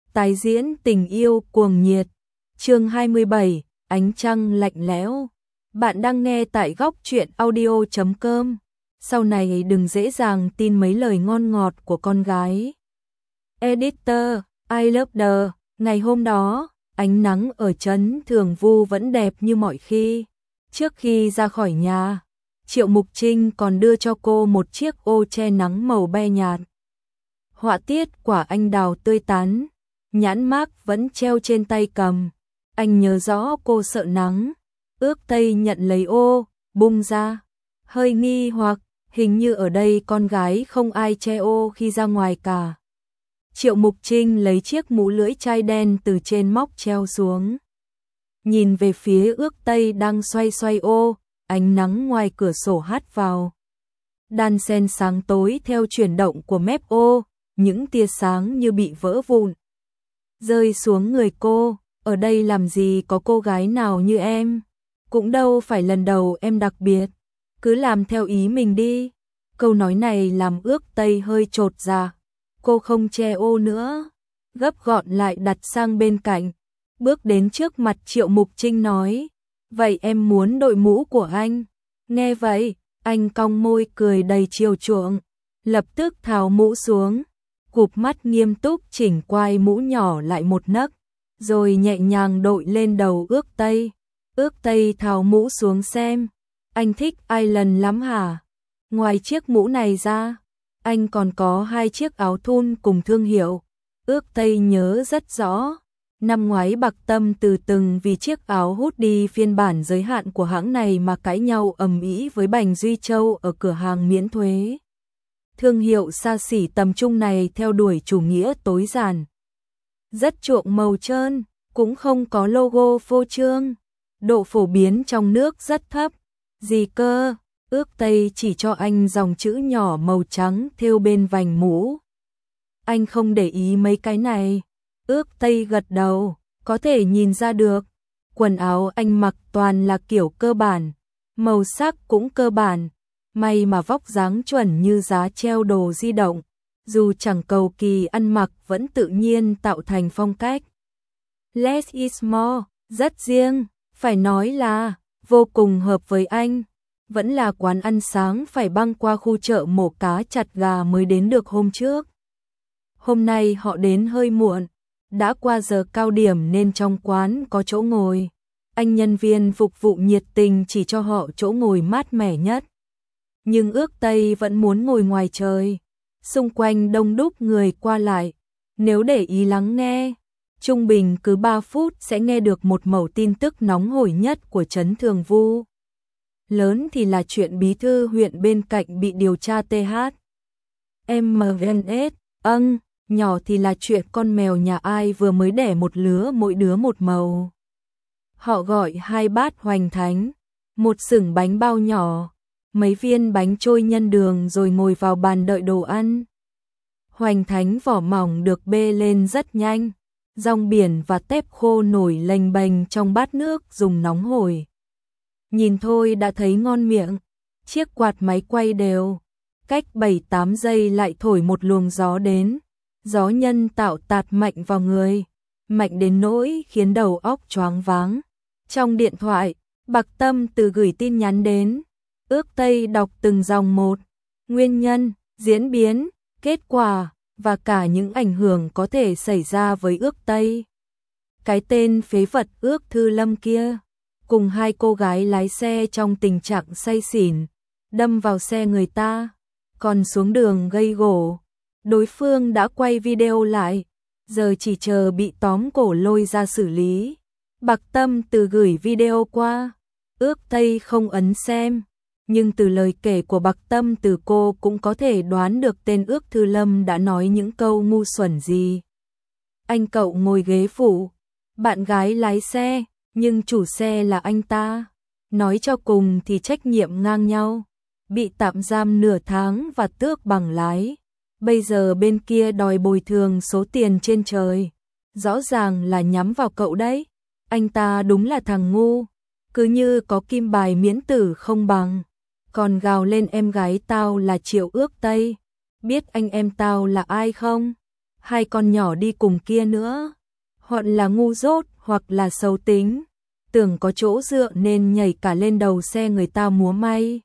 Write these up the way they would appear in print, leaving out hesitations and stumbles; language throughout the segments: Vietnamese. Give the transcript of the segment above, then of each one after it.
Tái diễn tình yêu cuồng nhiệt. Chương 27, ánh trăng lạnh lẽo. Bạn đang nghe tại góc truyện audio.com. Sau này đừng dễ dàng tin mấy lời ngon ngọt của con gái. Editor, I love the. Ngày hôm đó, ánh nắng ở trấn Thường Vu vẫn đẹp như mọi khi. Trước khi ra khỏi nhà, Triệu Mục Trinh còn đưa cho cô một chiếc ô che nắng màu be nhạt. Họa tiết quả anh đào tươi tắn, nhãn mác vẫn treo trên tay cầm. Anh nhớ rõ cô sợ nắng, ước tay nhận lấy ô, bung ra. Hơi nghi hoặc, hình như ở đây con gái không ai che ô khi ra ngoài cả. Triệu Mục Trinh lấy chiếc mũ lưỡi chai đen từ trên móc treo xuống. Nhìn về phía ước tây đang xoay xoay ô, ánh nắng ngoài cửa sổ hắt vào. Đan xen sáng tối theo chuyển động của mép ô, những tia sáng như bị vỡ vụn. Rơi xuống người cô, ở đây làm gì có cô gái nào như em. Cũng đâu phải lần đầu em đặc biệt, cứ làm theo ý mình đi. Câu nói này làm ước tây hơi chột dạ. Cô không che ô nữa, gấp gọn lại đặt sang bên cạnh. Bước đến trước mặt Triệu Mục Trinh nói, vậy em muốn đội mũ của anh. Nghe vậy, anh cong môi cười đầy chiều chuộng, lập tức tháo mũ xuống, cụp mắt nghiêm túc chỉnh quai mũ nhỏ lại một nấc, rồi nhẹ nhàng đội lên đầu ước tây. Ước tây tháo mũ xuống xem, anh thích Island lắm hả? Ngoài chiếc mũ này ra, anh còn có 2 chiếc áo thun cùng thương hiệu. Ước tây nhớ rất rõ. Năm ngoái Bạc Tâm từ từng vì chiếc áo hoodie phiên bản giới hạn của hãng này mà cãi nhau ầm ĩ với Bành Duy Châu ở cửa hàng miễn thuế. Thương hiệu xa xỉ tầm trung này theo đuổi chủ nghĩa tối giản. Rất chuộng màu trơn, cũng không có logo phô trương. Độ phổ biến trong nước rất thấp. Gì cơ? Ước tây chỉ cho anh dòng chữ nhỏ màu trắng thêu bên vành mũ. Anh không để ý mấy cái này. Ước tây gật đầu, có thể nhìn ra được. Quần áo anh mặc toàn là kiểu cơ bản, màu sắc cũng cơ bản. May mà vóc dáng chuẩn như giá treo đồ di động. Dù chẳng cầu kỳ ăn mặc vẫn tự nhiên tạo thành phong cách. Less is more, rất riêng, phải nói là vô cùng hợp với anh. Vẫn là quán ăn sáng phải băng qua khu chợ mổ cá chặt gà mới đến được hôm trước. Hôm nay họ đến hơi muộn, đã qua giờ cao điểm nên trong quán có chỗ ngồi. Anh nhân viên phục vụ nhiệt tình chỉ cho họ chỗ ngồi mát mẻ nhất. Nhưng ước tây vẫn muốn ngồi ngoài trời. Xung quanh đông đúc người qua lại. Nếu để ý lắng nghe, trung bình cứ 3 phút sẽ nghe được một mẩu tin tức nóng hổi nhất của trấn Thường Vu. Lớn thì là chuyện bí thư huyện bên cạnh bị điều tra TH. MNS, nhỏ thì là chuyện con mèo nhà ai vừa mới đẻ một lứa mỗi đứa một màu. Họ gọi 2 bát hoành thánh, một sửng bánh bao nhỏ, mấy viên bánh trôi nhân đường rồi ngồi vào bàn đợi đồ ăn. Hoành thánh vỏ mỏng được bê lên rất nhanh, rong biển và tép khô nổi lềnh bềnh trong bát nước dùng nóng hổi. Nhìn thôi đã thấy ngon miệng, chiếc quạt máy quay đều, cách 7-8 giây lại thổi một luồng gió đến. Gió nhân tạo tạt mạnh vào người, mạnh đến nỗi khiến đầu óc choáng váng. Trong điện thoại, Bạc Tâm từ gửi tin nhắn đến, ước tây đọc từng dòng một, nguyên nhân, diễn biến, kết quả, và cả những ảnh hưởng có thể xảy ra với ước tây. Cái tên phế vật Ước Thư Lâm kia, cùng 2 cô gái lái xe trong tình trạng say xỉn, đâm vào xe người ta, còn xuống đường gây gổ. Đối phương đã quay video lại, giờ chỉ chờ bị tóm cổ lôi ra xử lý. Bạc Tâm từ gửi video qua, ước tây không ấn xem, nhưng từ lời kể của Bạc Tâm từ cô cũng có thể đoán được tên Ước Thư Lâm đã nói những câu ngu xuẩn gì. Anh cậu ngồi ghế phụ, bạn gái lái xe, nhưng chủ xe là anh ta. Nói cho cùng thì trách nhiệm ngang nhau, bị tạm giam nửa tháng và tước bằng lái. Bây giờ bên kia đòi bồi thường số tiền trên trời. Rõ ràng là nhắm vào cậu đấy. Anh ta đúng là thằng ngu. Cứ như có kim bài miễn tử không bằng. Còn gào lên em gái tao là Triệu Ước Tây. Biết anh em tao là ai không? hai con nhỏ đi cùng kia nữa, hoặc là ngu dốt hoặc là xấu tính, tưởng có chỗ dựa nên nhảy cả lên đầu xe người ta múa may.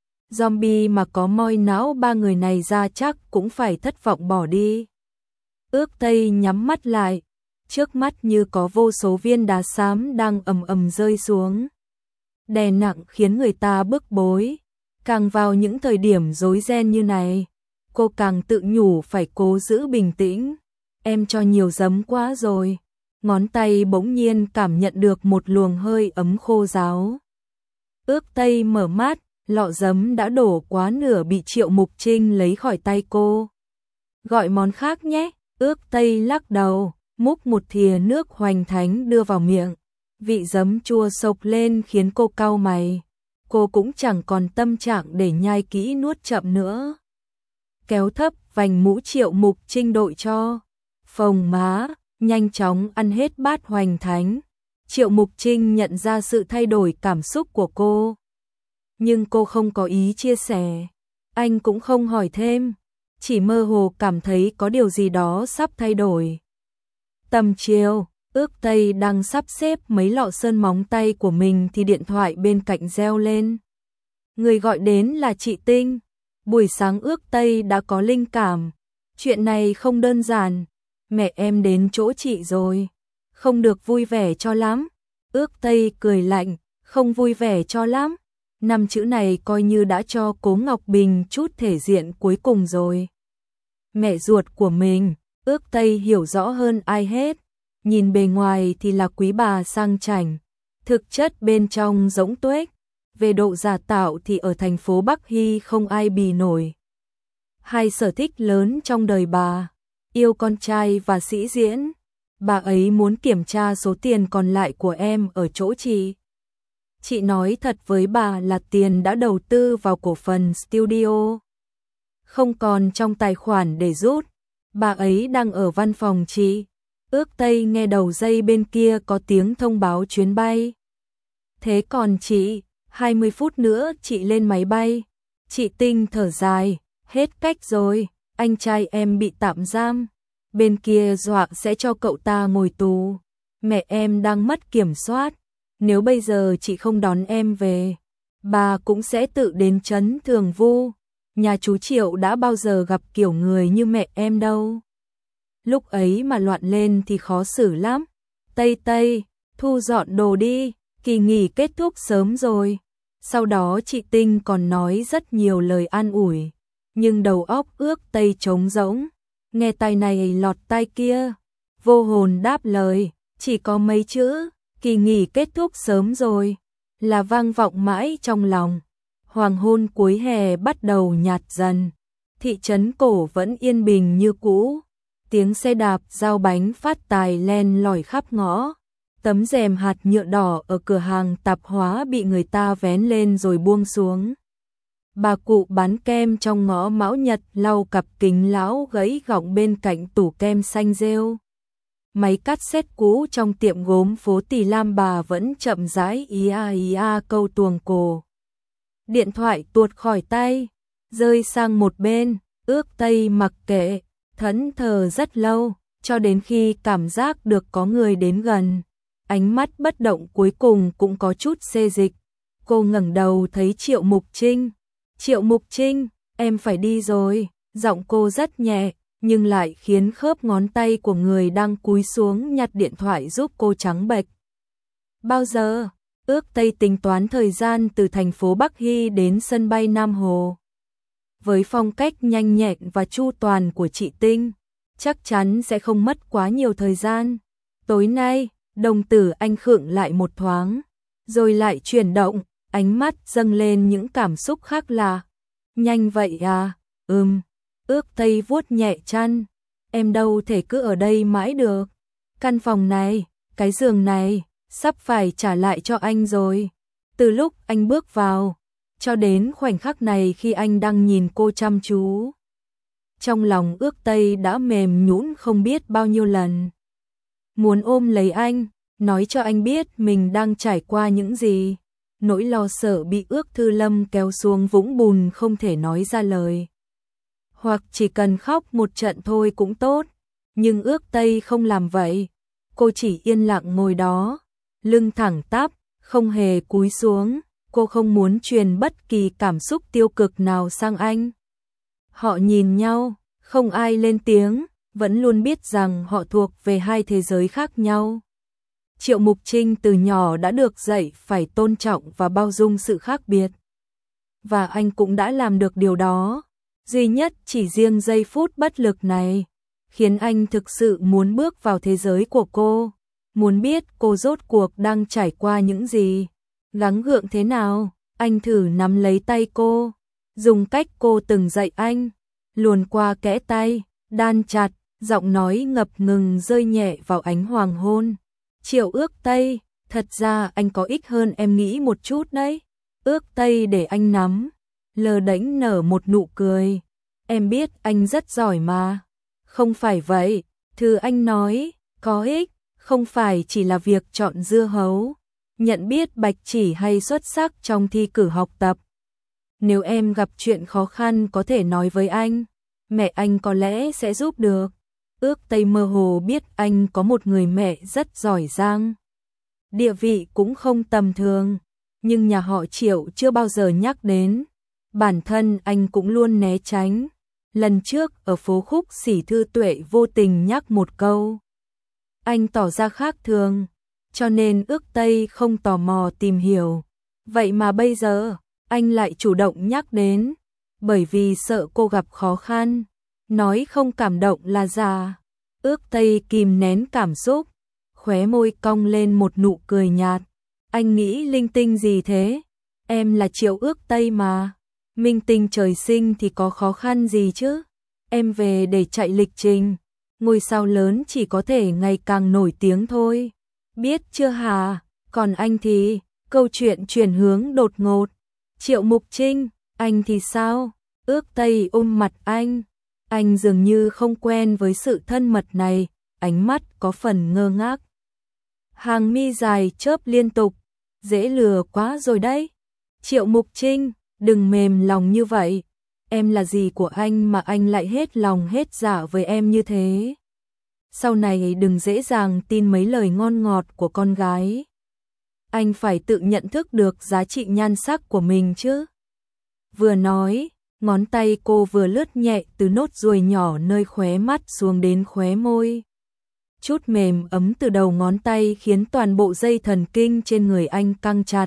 Zombie mà có moi não ba người này ra chắc cũng phải thất vọng bỏ đi. Ước Tây nhắm mắt lại, trước mắt như có vô số viên đá xám đang ầm ầm rơi xuống. Đè nặng khiến người ta bức bối. Càng vào những thời điểm rối ren như này, cô càng tự nhủ phải cố giữ bình tĩnh. Em cho nhiều giấm quá rồi. Ngón tay bỗng nhiên cảm nhận được một luồng hơi ấm khô ráo. Ước Tây mở mắt, lọ giấm đã đổ quá nửa bị Triệu Mục Trinh lấy khỏi tay cô. Gọi món khác nhé. Ước Tây lắc đầu, múc một thìa nước hoành thánh đưa vào miệng. Vị giấm chua sộc lên khiến cô cau mày. Cô cũng chẳng còn tâm trạng để nhai kỹ nuốt chậm nữa. Kéo thấp vành mũ Triệu Mục Trinh đội cho. Phồng má, nhanh chóng ăn hết bát hoành thánh. Triệu Mục Trinh nhận ra sự thay đổi cảm xúc của cô. Nhưng cô không có ý chia sẻ. Anh cũng không hỏi thêm. Chỉ mơ hồ cảm thấy có điều gì đó sắp thay đổi. Tầm chiều, Ước Tây đang sắp xếp mấy lọ sơn móng tay của mình thì điện thoại bên cạnh reo lên. Người gọi đến là chị Tinh. Buổi sáng Ước Tây đã có linh cảm. Chuyện này không đơn giản. Mẹ em đến chỗ chị rồi. Không được vui vẻ cho lắm. Ước Tây cười lạnh, không vui vẻ cho lắm. 5 chữ này coi như đã cho Cố Ngọc Bình chút thể diện cuối cùng rồi. Mẹ ruột của mình, Ước Tây hiểu rõ hơn ai hết. Nhìn bề ngoài thì là quý bà sang chảnh, thực chất bên trong rỗng tuếch. Về độ giả tạo thì ở thành phố Bắc Hy không ai bì nổi. Hai sở thích lớn trong đời bà, yêu con trai và sĩ diễn. Bà ấy muốn kiểm tra số tiền còn lại của em ở chỗ chị. Chị nói thật với bà là tiền đã đầu tư vào cổ phần studio. Không còn trong tài khoản để rút. Bà ấy đang ở văn phòng chị. Ước Tây nghe đầu dây bên kia có tiếng thông báo chuyến bay. Thế còn chị, 20 phút nữa chị lên máy bay. Chị Tinh thở dài, hết cách rồi, anh trai em bị tạm giam. Bên kia dọa sẽ cho cậu ta ngồi tù. Mẹ em đang mất kiểm soát. Nếu bây giờ chị không đón em về, bà cũng sẽ tự đến trấn Thường Vu. Nhà chú Triệu đã bao giờ gặp kiểu người như mẹ em đâu. Lúc ấy mà loạn lên thì khó xử lắm. Tây Tây, thu dọn đồ đi, kỳ nghỉ kết thúc sớm rồi. Sau đó chị Tinh còn nói rất nhiều lời an ủi. Nhưng đầu óc Ước Tây trống rỗng. Nghe tai này lọt tai kia. Vô hồn đáp lời, chỉ có mấy chữ, kỳ nghỉ kết thúc sớm rồi. Là vang vọng mãi trong lòng. Hoàng hôn cuối hè bắt đầu nhạt dần. Thị trấn cổ vẫn yên bình như cũ. Tiếng xe đạp giao bánh phát tài len lỏi khắp ngõ. Tấm rèm hạt nhựa đỏ ở cửa hàng tạp hóa bị người ta vén lên rồi buông xuống. Bà cụ bán kem trong ngõ Mão Nhật lau cặp kính lão gãy gọng bên cạnh tủ kem xanh rêu. Máy cắt sét cũ trong tiệm gốm phố Tỳ Lam bà vẫn chậm rãi ia câu tuồng cổ. Điện thoại tuột khỏi tay, rơi sang một bên. Ước Tây mặc kệ, thẫn thờ rất lâu, cho đến khi cảm giác được có người đến gần. Ánh mắt bất động cuối cùng cũng có chút xê dịch. Cô ngẩng đầu thấy Triệu Mục Trinh. Triệu Mục Trinh, em phải đi rồi. Giọng cô rất nhẹ, nhưng lại khiến khớp ngón tay của người đang cúi xuống nhặt điện thoại giúp cô trắng bệch. Bao giờ? Ước Tây tính toán thời gian từ thành phố Bắc Hy đến sân bay Nam Hồ. Với phong cách nhanh nhẹn và chu toàn của chị Tinh, chắc chắn sẽ không mất quá nhiều thời gian. Tối nay, đồng tử anh khựng lại một thoáng, rồi lại chuyển động, ánh mắt dâng lên những cảm xúc khác lạ. Nhanh vậy à? Ước Tây vuốt nhẹ chăn. Em đâu thể cứ ở đây mãi được. Căn phòng này, cái giường này, sắp phải trả lại cho anh rồi. Từ lúc anh bước vào, cho đến khoảnh khắc này khi anh đang nhìn cô chăm chú. Trong lòng Ước Tây đã mềm nhũn không biết bao nhiêu lần. Muốn ôm lấy anh, nói cho anh biết mình đang trải qua những gì. Nỗi lo sợ bị Ước Thư Lâm kéo xuống vũng bùn không thể nói ra lời. Hoặc chỉ cần khóc một trận thôi cũng tốt. Nhưng ước Tây không làm vậy. Cô chỉ yên lặng ngồi đó, lưng thẳng tắp, không hề cúi xuống. Cô không muốn truyền bất kỳ cảm xúc tiêu cực nào sang anh. Họ nhìn nhau, không ai lên tiếng, vẫn luôn biết rằng họ thuộc về hai thế giới khác nhau. Triệu Mục Trinh từ nhỏ đã được dạy phải tôn trọng và bao dung sự khác biệt. Và anh cũng đã làm được điều đó. Duy nhất chỉ riêng giây phút bất lực này, khiến anh thực sự muốn bước vào thế giới của cô. Muốn biết cô rốt cuộc đang trải qua những gì, gắng gượng thế nào. Anh thử nắm lấy tay cô, dùng cách cô từng dạy anh, luồn qua kẽ tay, đan chặt, giọng nói ngập ngừng rơi nhẹ vào ánh hoàng hôn. Triệu Ước Tây, thật ra anh có ích hơn em nghĩ một chút đấy. Ước Tây để anh nắm, lơ đễnh nở một nụ cười. Em biết anh rất giỏi mà. Không phải vậy, thứ anh nói, có ích, không phải chỉ là việc chọn dưa hấu, nhận biết bạch chỉ hay xuất sắc trong thi cử học tập. Nếu em gặp chuyện khó khăn có thể nói với anh, mẹ anh có lẽ sẽ giúp được. Ước Tây mơ hồ biết anh có một người mẹ rất giỏi giang. Địa vị cũng không tầm thường, nhưng nhà họ Triệu chưa bao giờ nhắc đến. Bản thân anh cũng luôn né tránh. Lần trước ở phố Khúc Sỉ Thư Tuệ vô tình nhắc một câu. Anh tỏ ra khác thường, cho nên Ước Tây không tò mò tìm hiểu. Vậy mà bây giờ, anh lại chủ động nhắc đến, bởi vì sợ cô gặp khó khăn. Nói không cảm động là già. Ước Tây kìm nén cảm xúc, khóe môi cong lên một nụ cười nhạt. Anh nghĩ linh tinh gì thế? Em là Triệu Ước Tây mà. Minh tinh trời sinh thì có khó khăn gì chứ? Em về để chạy lịch trình. Ngôi sao lớn chỉ có thể ngày càng nổi tiếng thôi. Biết chưa hả? Còn anh thì, câu chuyện chuyển hướng đột ngột. Triệu Mục Trinh, anh thì sao? Ước Tây ôm mặt anh. Anh dường như không quen với sự thân mật này, ánh mắt có phần ngơ ngác. Hàng mi dài chớp liên tục, dễ lừa quá rồi đấy. Triệu Mục Trinh, đừng mềm lòng như vậy. Em là gì của anh mà anh lại hết lòng hết dạ với em như thế? Sau này đừng dễ dàng tin mấy lời ngon ngọt của con gái. Anh phải tự nhận thức được giá trị nhan sắc của mình chứ. Vừa nói, ngón tay cô vừa lướt nhẹ từ nốt ruồi nhỏ nơi khóe mắt xuống đến khóe môi. Chút mềm ấm từ đầu ngón tay khiến toàn bộ dây thần kinh trên người anh căng chặt.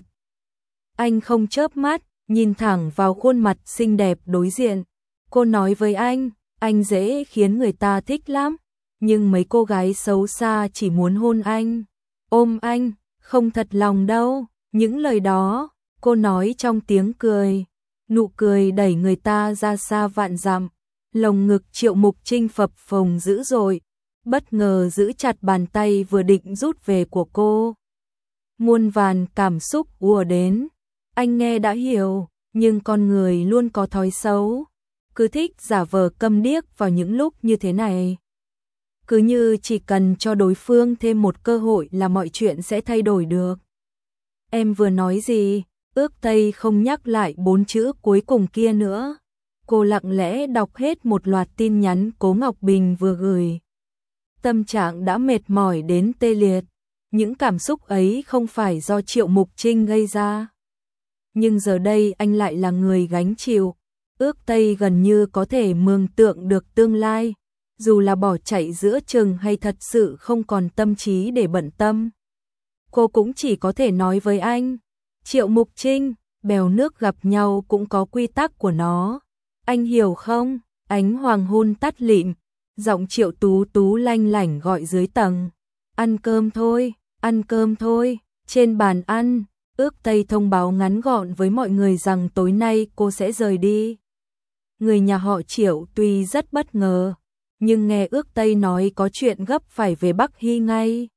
Anh không chớp mắt, nhìn thẳng vào khuôn mặt xinh đẹp đối diện. Cô nói với anh dễ khiến người ta thích lắm. Nhưng mấy cô gái xấu xa chỉ muốn hôn anh, ôm anh, không thật lòng đâu. Những lời đó, cô nói trong tiếng cười. Nụ cười đẩy người ta ra xa vạn dặm. Lồng ngực Triệu Mục Trinh phập phồng dữ dội, bất ngờ giữ chặt bàn tay vừa định rút về của cô. Muôn vàn cảm xúc ùa đến. Anh nghe đã hiểu, nhưng con người luôn có thói xấu, cứ thích giả vờ câm điếc vào những lúc như thế này. Cứ như chỉ cần cho đối phương thêm một cơ hội là mọi chuyện sẽ thay đổi được. Em vừa nói gì? Ước Tây không nhắc lại 4 chữ cuối cùng kia nữa. Cô lặng lẽ đọc hết một loạt tin nhắn Cố Ngọc Bình vừa gửi. Tâm trạng đã mệt mỏi đến tê liệt. Những cảm xúc ấy không phải do Triệu Mục Trinh gây ra. Nhưng giờ đây anh lại là người gánh chịu. Ước Tây gần như có thể mường tượng được tương lai. Dù là bỏ chạy giữa chừng hay thật sự không còn tâm trí để bận tâm. Cô cũng chỉ có thể nói với anh. Triệu Mục Trinh, bèo nước gặp nhau cũng có quy tắc của nó. Anh hiểu không? Ánh hoàng hôn tắt lịm. Giọng Triệu Tú Tú lanh lảnh gọi dưới tầng. Ăn cơm thôi, ăn cơm thôi. Trên bàn ăn, Ước Tây thông báo ngắn gọn với mọi người rằng tối nay cô sẽ rời đi. Người nhà họ Triệu tuy rất bất ngờ, nhưng nghe Ước Tây nói có chuyện gấp phải về Bắc Hy ngay.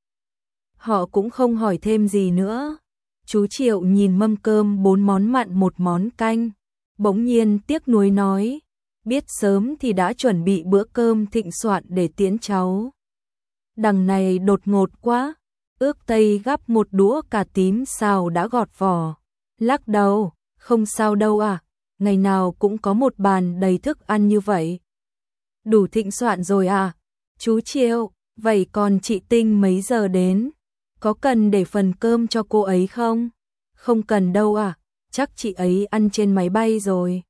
Họ cũng không hỏi thêm gì nữa. Chú Triệu nhìn mâm cơm 4 món mặn 1 món canh, bỗng nhiên tiếc nuối nói, biết sớm thì đã chuẩn bị bữa cơm thịnh soạn để tiễn cháu. Đằng này đột ngột quá. Ước Tây gắp một đũa cà tím xào đã gọt vỏ, lắc đầu, không sao đâu à, ngày nào cũng có một bàn đầy thức ăn như vậy. Đủ thịnh soạn rồi à? Chú Triệu, vậy còn chị Tinh mấy giờ đến? Có cần để phần cơm cho cô ấy không? Không cần đâu à, chắc chị ấy ăn trên máy bay rồi.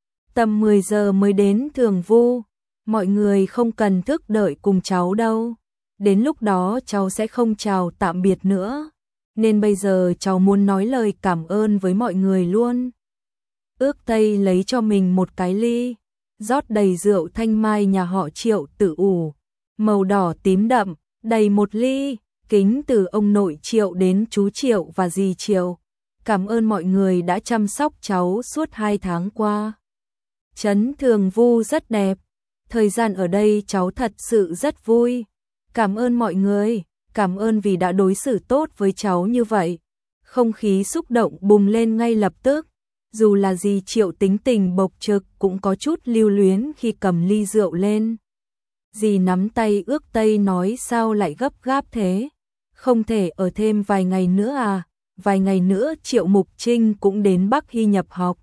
Tầm 10 giờ mới đến Thường Vu, mọi người không cần thức đợi cùng cháu đâu. Đến lúc đó cháu sẽ không chào tạm biệt nữa, nên bây giờ cháu muốn nói lời cảm ơn với mọi người luôn. Ước Tây lấy cho mình một cái ly, rót đầy rượu thanh mai nhà họ Triệu Tử ủ, màu đỏ tím đậm, đầy một ly, kính từ ông nội Triệu đến chú Triệu và dì Triệu. Cảm ơn mọi người đã chăm sóc cháu suốt 2 tháng qua. Trấn Thường Vu rất đẹp, thời gian ở đây cháu thật sự rất vui. Cảm ơn mọi người, cảm ơn vì đã đối xử tốt với cháu như vậy. Không khí xúc động bùng lên ngay lập tức, dù là dì Triệu tính tình bộc trực cũng có chút lưu luyến khi cầm ly rượu lên. Dì nắm tay Ước Tây nói sao lại gấp gáp thế, không thể ở thêm vài ngày nữa à, vài ngày nữa Triệu Mục Trinh cũng đến Bắc Hy nhập học.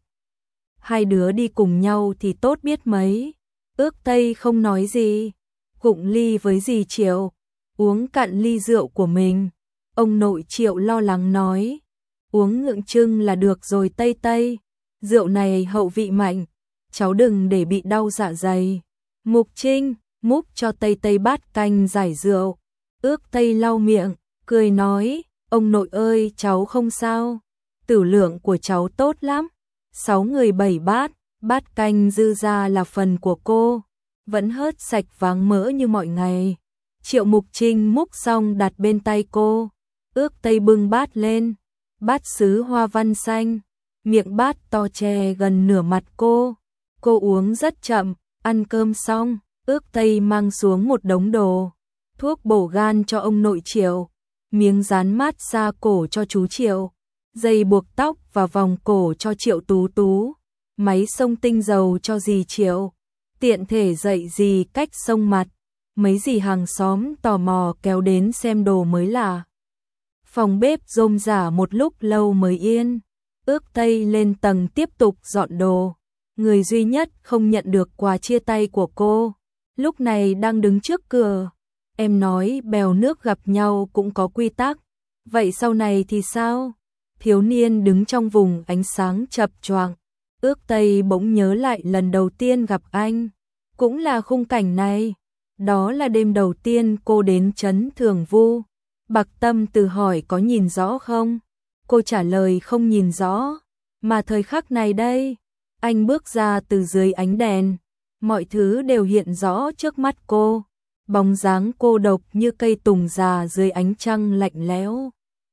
Hai đứa đi cùng nhau thì tốt biết mấy. Ước Tây không nói gì, cụng ly với dì Triệu, uống cạn ly rượu của mình. Ông nội Triệu lo lắng nói, uống ngượng chưng là được rồi Tây Tây, rượu này hậu vị mạnh, cháu đừng để bị đau dạ dày. Mục Trinh múc cho Tây Tây bát canh giải rượu. Ước Tây lau miệng, cười nói, ông nội ơi cháu không sao, tử lượng của cháu tốt lắm. 6 người 7 bát, bát canh dư ra là phần của cô, vẫn hớt sạch váng mỡ như mọi ngày. Triệu Mục Trinh múc xong đặt bên tay cô, Ước Tây bưng bát lên, bát sứ hoa văn xanh, miệng bát to che gần nửa mặt cô uống rất chậm. Ăn cơm xong, Ước Tây mang xuống một đống đồ, thuốc bổ gan cho ông nội Triệu, miếng dán mát xa cổ cho chú Triệu, dây buộc tóc và vòng cổ cho Triệu Tú Tú, máy xông tinh dầu cho dì Triệu, tiện thể dạy dì cách xông mặt. Mấy dì hàng xóm tò mò kéo đến xem đồ mới lạ. Phòng bếp rôm rả một lúc lâu mới yên. Ước Tây lên tầng tiếp tục dọn đồ. Người duy nhất không nhận được quà chia tay của cô, lúc này đang đứng trước cửa. Em nói bèo nước gặp nhau cũng có quy tắc, vậy sau này thì sao? Thiếu niên đứng trong vùng ánh sáng chập choạng. Ước Tây bỗng nhớ lại lần đầu tiên gặp anh, cũng là khung cảnh này. Đó là đêm đầu tiên cô đến Trấn Thường Vu. Bạc Tâm từ hỏi có nhìn rõ không? Cô trả lời không nhìn rõ. Mà thời khắc này đây, anh bước ra từ dưới ánh đèn, mọi thứ đều hiện rõ trước mắt cô. Bóng dáng cô độc như cây tùng già dưới ánh trăng lạnh lẽo.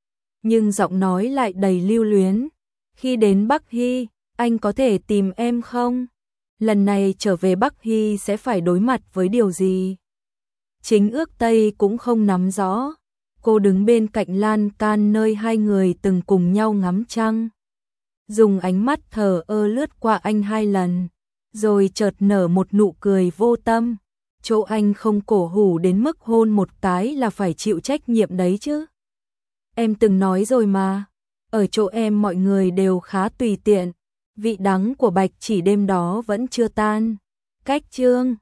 Nhưng giọng nói lại đầy lưu luyến. Khi đến Bắc Hy, anh có thể tìm em không? Lần này trở về Bắc Hy sẽ phải đối mặt với điều gì? Chính Ước Tây cũng không nắm rõ. Cô đứng bên cạnh lan can nơi hai người từng cùng nhau ngắm trăng, dùng ánh mắt thờ ơ lướt qua anh 2 lần, rồi chợt nở một nụ cười vô tâm. Chỗ anh không cổ hủ đến mức hôn một cái là phải chịu trách nhiệm đấy chứ. Em từng nói rồi mà, ở chỗ em mọi người đều khá tùy tiện. Vị đắng của bạch chỉ đêm đó vẫn chưa tan. Cách chương